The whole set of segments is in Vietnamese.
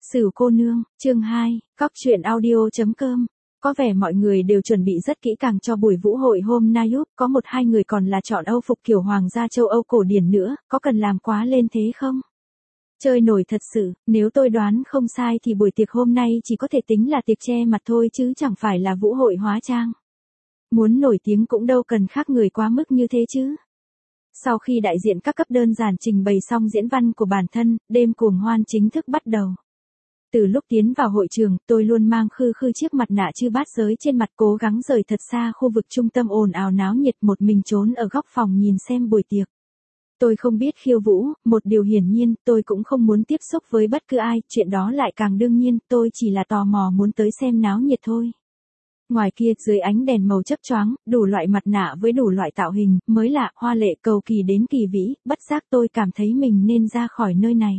Sửu cô nương, chương 2, Cóc truyện audio.com. Có vẻ mọi người đều chuẩn bị rất kỹ càng cho buổi vũ hội hôm nay giúp, có một hai người còn là chọn Âu phục kiểu hoàng gia châu Âu cổ điển nữa, có cần làm quá lên thế không? Chơi nổi thật sự, nếu tôi đoán không sai thì buổi tiệc hôm nay chỉ có thể tính là tiệc che mặt thôi chứ chẳng phải là vũ hội hóa trang. Muốn nổi tiếng cũng đâu cần khác người quá mức như thế chứ. Sau khi đại diện các cấp đơn giản trình bày xong diễn văn của bản thân, đêm cuồng hoan chính thức bắt đầu. Từ lúc tiến vào hội trường, tôi luôn mang khư chiếc mặt nạ chư bát giới trên mặt, cố gắng rời thật xa khu vực trung tâm ồn ào náo nhiệt, một mình trốn ở góc phòng nhìn xem buổi tiệc. Tôi không biết khiêu vũ, một điều hiển nhiên, tôi cũng không muốn tiếp xúc với bất cứ ai, chuyện đó lại càng đương nhiên, tôi chỉ là tò mò muốn tới xem náo nhiệt thôi. Ngoài kia, dưới ánh đèn màu chớp choáng, đủ loại mặt nạ với đủ loại tạo hình, mới lạ, hoa lệ, cầu kỳ đến kỳ vĩ, bất giác tôi cảm thấy mình nên ra khỏi nơi này.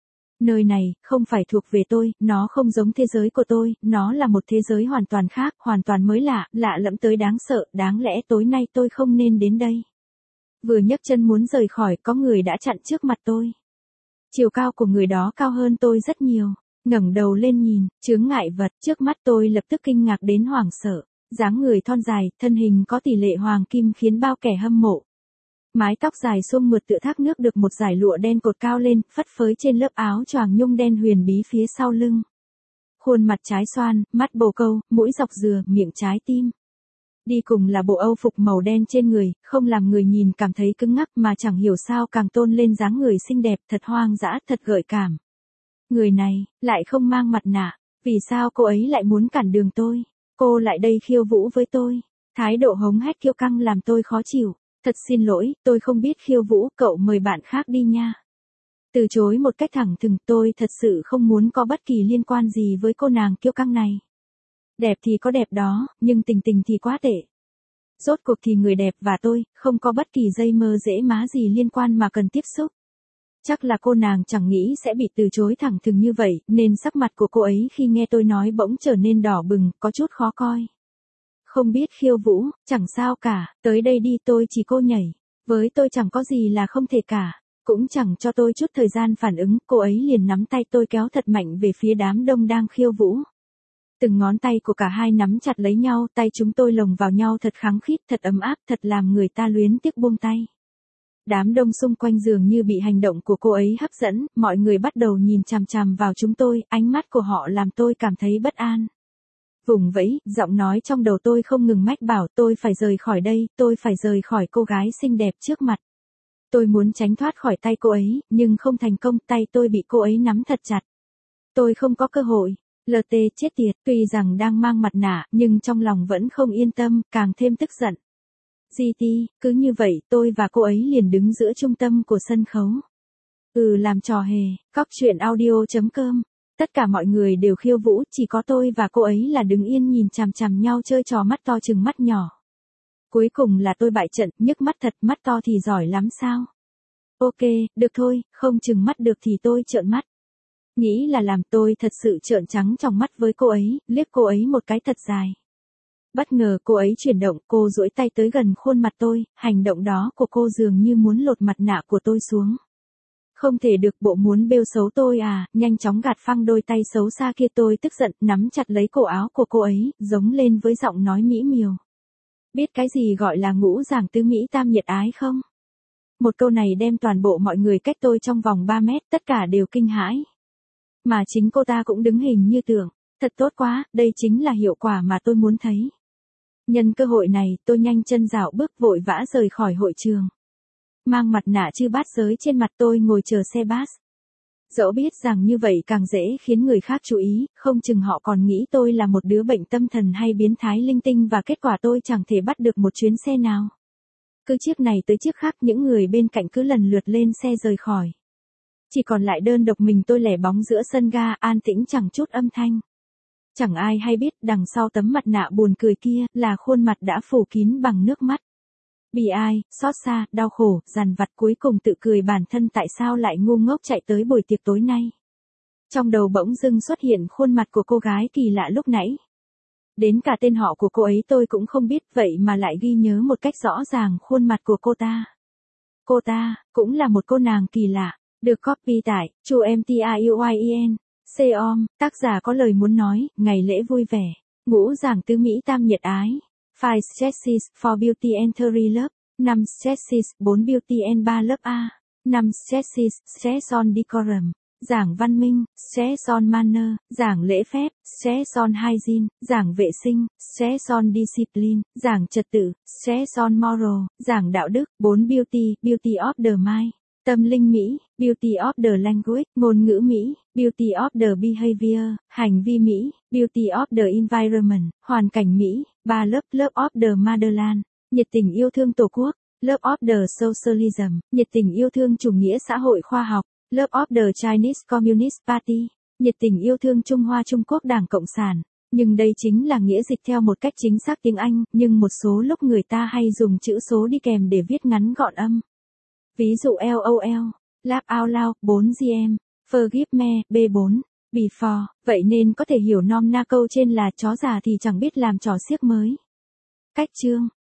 Nơi này, không phải thuộc về tôi, nó không giống thế giới của tôi, nó là một thế giới hoàn toàn khác, hoàn toàn mới lạ, lạ lẫm tới đáng sợ, đáng lẽ tối nay tôi không nên đến đây. Vừa nhấc chân muốn rời khỏi, có người đã chặn trước mặt tôi. Chiều cao của người đó cao hơn tôi rất nhiều. Ngẩng đầu lên nhìn, chướng ngại vật, trước mắt tôi lập tức kinh ngạc đến hoảng sợ. Dáng người thon dài, thân hình có tỷ lệ hoàng kim khiến bao kẻ hâm mộ. Mái tóc dài xuông mượt tựa thác nước được một dải lụa đen cột cao lên, phất phới trên lớp áo choàng nhung đen huyền bí phía sau lưng. Khuôn mặt trái xoan, mắt bồ câu, mũi dọc dừa, miệng trái tim. Đi cùng là bộ âu phục màu đen trên người, không làm người nhìn cảm thấy cứng ngắc mà chẳng hiểu sao càng tôn lên dáng người xinh đẹp, thật hoang dã, thật gợi cảm. Người này, lại không mang mặt nạ, vì sao cô ấy lại muốn cản đường tôi? Cô lại đây khiêu vũ với tôi. Thái độ hống hét kiêu căng làm tôi khó chịu. Thật xin lỗi, tôi không biết khiêu vũ, cậu mời bạn khác đi nha. Từ chối một cách thẳng thừng, tôi thật sự không muốn có bất kỳ liên quan gì với cô nàng kiêu căng này. Đẹp thì có đẹp đó, nhưng tình thì quá tệ. Rốt cuộc thì người đẹp và tôi, không có bất kỳ dây mơ rễ má gì liên quan mà cần tiếp xúc. Chắc là cô nàng chẳng nghĩ sẽ bị từ chối thẳng thừng như vậy, nên sắc mặt của cô ấy khi nghe tôi nói bỗng trở nên đỏ bừng, có chút khó coi. Không biết khiêu vũ, chẳng sao cả, tới đây đi, tôi chỉ cô nhảy. Với tôi chẳng có gì là không thể cả, cũng chẳng cho tôi chút thời gian phản ứng, cô ấy liền nắm tay tôi kéo thật mạnh về phía đám đông đang khiêu vũ. Từng ngón tay của cả hai nắm chặt lấy nhau, tay chúng tôi lồng vào nhau thật khăng khít, thật ấm áp, thật làm người ta luyến tiếc buông tay. Đám đông xung quanh dường như bị hành động của cô ấy hấp dẫn, mọi người bắt đầu nhìn chằm chằm vào chúng tôi, ánh mắt của họ làm tôi cảm thấy bất an. Vùng vẫy, giọng nói trong đầu tôi không ngừng mách bảo tôi phải rời khỏi đây, tôi phải rời khỏi cô gái xinh đẹp trước mặt. Tôi muốn tránh thoát khỏi tay cô ấy, nhưng không thành công, tay tôi bị cô ấy nắm thật chặt. Tôi không có cơ hội. LT chết tiệt, tuy rằng đang mang mặt nạ, nhưng trong lòng vẫn không yên tâm, càng thêm tức giận. GT, cứ như vậy, tôi và cô ấy liền đứng giữa trung tâm của sân khấu. Làm trò hề, Cóc truyện audio.com. Tất cả mọi người đều khiêu vũ, chỉ có tôi và cô ấy là đứng yên nhìn chằm chằm nhau chơi trò mắt to chừng mắt nhỏ. Cuối cùng là tôi bại trận, nhức mắt thật, mắt to thì giỏi lắm sao? Ok, được thôi, không chừng mắt được thì tôi trợn mắt. Nghĩ là làm, tôi thật sự trợn trắng trong mắt với cô ấy, liếc cô ấy một cái thật dài. Bất ngờ cô ấy chuyển động, cô duỗi tay tới gần khuôn mặt tôi, hành động đó của cô dường như muốn lột mặt nạ của tôi xuống. Không thể được, bộ muốn bêu xấu tôi à, nhanh chóng gạt phăng đôi tay xấu xa kia, tôi tức giận, nắm chặt lấy cổ áo của cô ấy, giống lên với giọng nói mỹ miều. Biết cái gì gọi là ngũ giảng tứ mỹ tam nhiệt ái không? Một câu này đem toàn bộ mọi người cách tôi trong vòng 3 mét, tất cả đều kinh hãi. Mà chính cô ta cũng đứng hình như tưởng, thật tốt quá, đây chính là hiệu quả mà tôi muốn thấy. Nhân cơ hội này, tôi nhanh chân dạo bước vội vã rời khỏi hội trường. Mang mặt nạ chư bát giới trên mặt, tôi ngồi chờ xe bus. Dẫu biết rằng như vậy càng dễ khiến người khác chú ý, không chừng họ còn nghĩ tôi là một đứa bệnh tâm thần hay biến thái linh tinh và kết quả tôi chẳng thể bắt được một chuyến xe nào. Cứ chiếc này tới chiếc khác, những người bên cạnh cứ lần lượt lên xe rời khỏi. Chỉ còn lại đơn độc mình tôi lẻ bóng giữa sân ga, an tĩnh chẳng chút âm thanh. Chẳng ai hay biết đằng sau tấm mặt nạ buồn cười kia là khuôn mặt đã phủ kín bằng nước mắt. Bi ai, xót xa, đau khổ, dằn vặt, cuối cùng tự cười bản thân tại sao lại ngu ngốc chạy tới buổi tiệc tối nay. Trong đầu bỗng dưng xuất hiện khuôn mặt của cô gái kỳ lạ lúc nãy. Đến cả tên họ của cô ấy tôi cũng không biết, vậy mà lại ghi nhớ một cách rõ ràng khuôn mặt của cô ta. Cô ta, cũng là một cô nàng kỳ lạ, được copy tại, chu mtruyen. Seom, tác giả có lời muốn nói, ngày lễ vui vẻ. Ngũ giảng tứ Mỹ tam nhiệt ái. 5 stresses for beauty and 3 love. 5 stresses, 4 beauty and 3 love A. 5 stresses, stress on decorum. Giảng văn minh, stress on manner. Giảng lễ phép, stress on hygiene. Giảng vệ sinh, stress on discipline. Giảng trật tự, stress on moral. Giảng đạo đức, 4 beauty, beauty of the mind. Tâm linh Mỹ, beauty of the language, ngôn ngữ Mỹ, beauty of the behavior, hành vi Mỹ, beauty of the environment, hoàn cảnh Mỹ, 3 love, love of the motherland, nhiệt tình yêu thương Tổ quốc, love of the socialism, nhiệt tình yêu thương chủ nghĩa xã hội khoa học, love of the Chinese Communist Party, nhiệt tình yêu thương Trung Hoa Trung Quốc Đảng Cộng sản. Nhưng đây chính là nghĩa dịch theo một cách chính xác tiếng Anh, nhưng một số lúc người ta hay dùng chữ số đi kèm để viết ngắn gọn âm. Ví dụ LOL, laugh out loud, 4GM, forgive me, B4, before, vậy nên có thể hiểu nôm na câu trên là chó già thì chẳng biết làm trò xiếc mới. Cách chương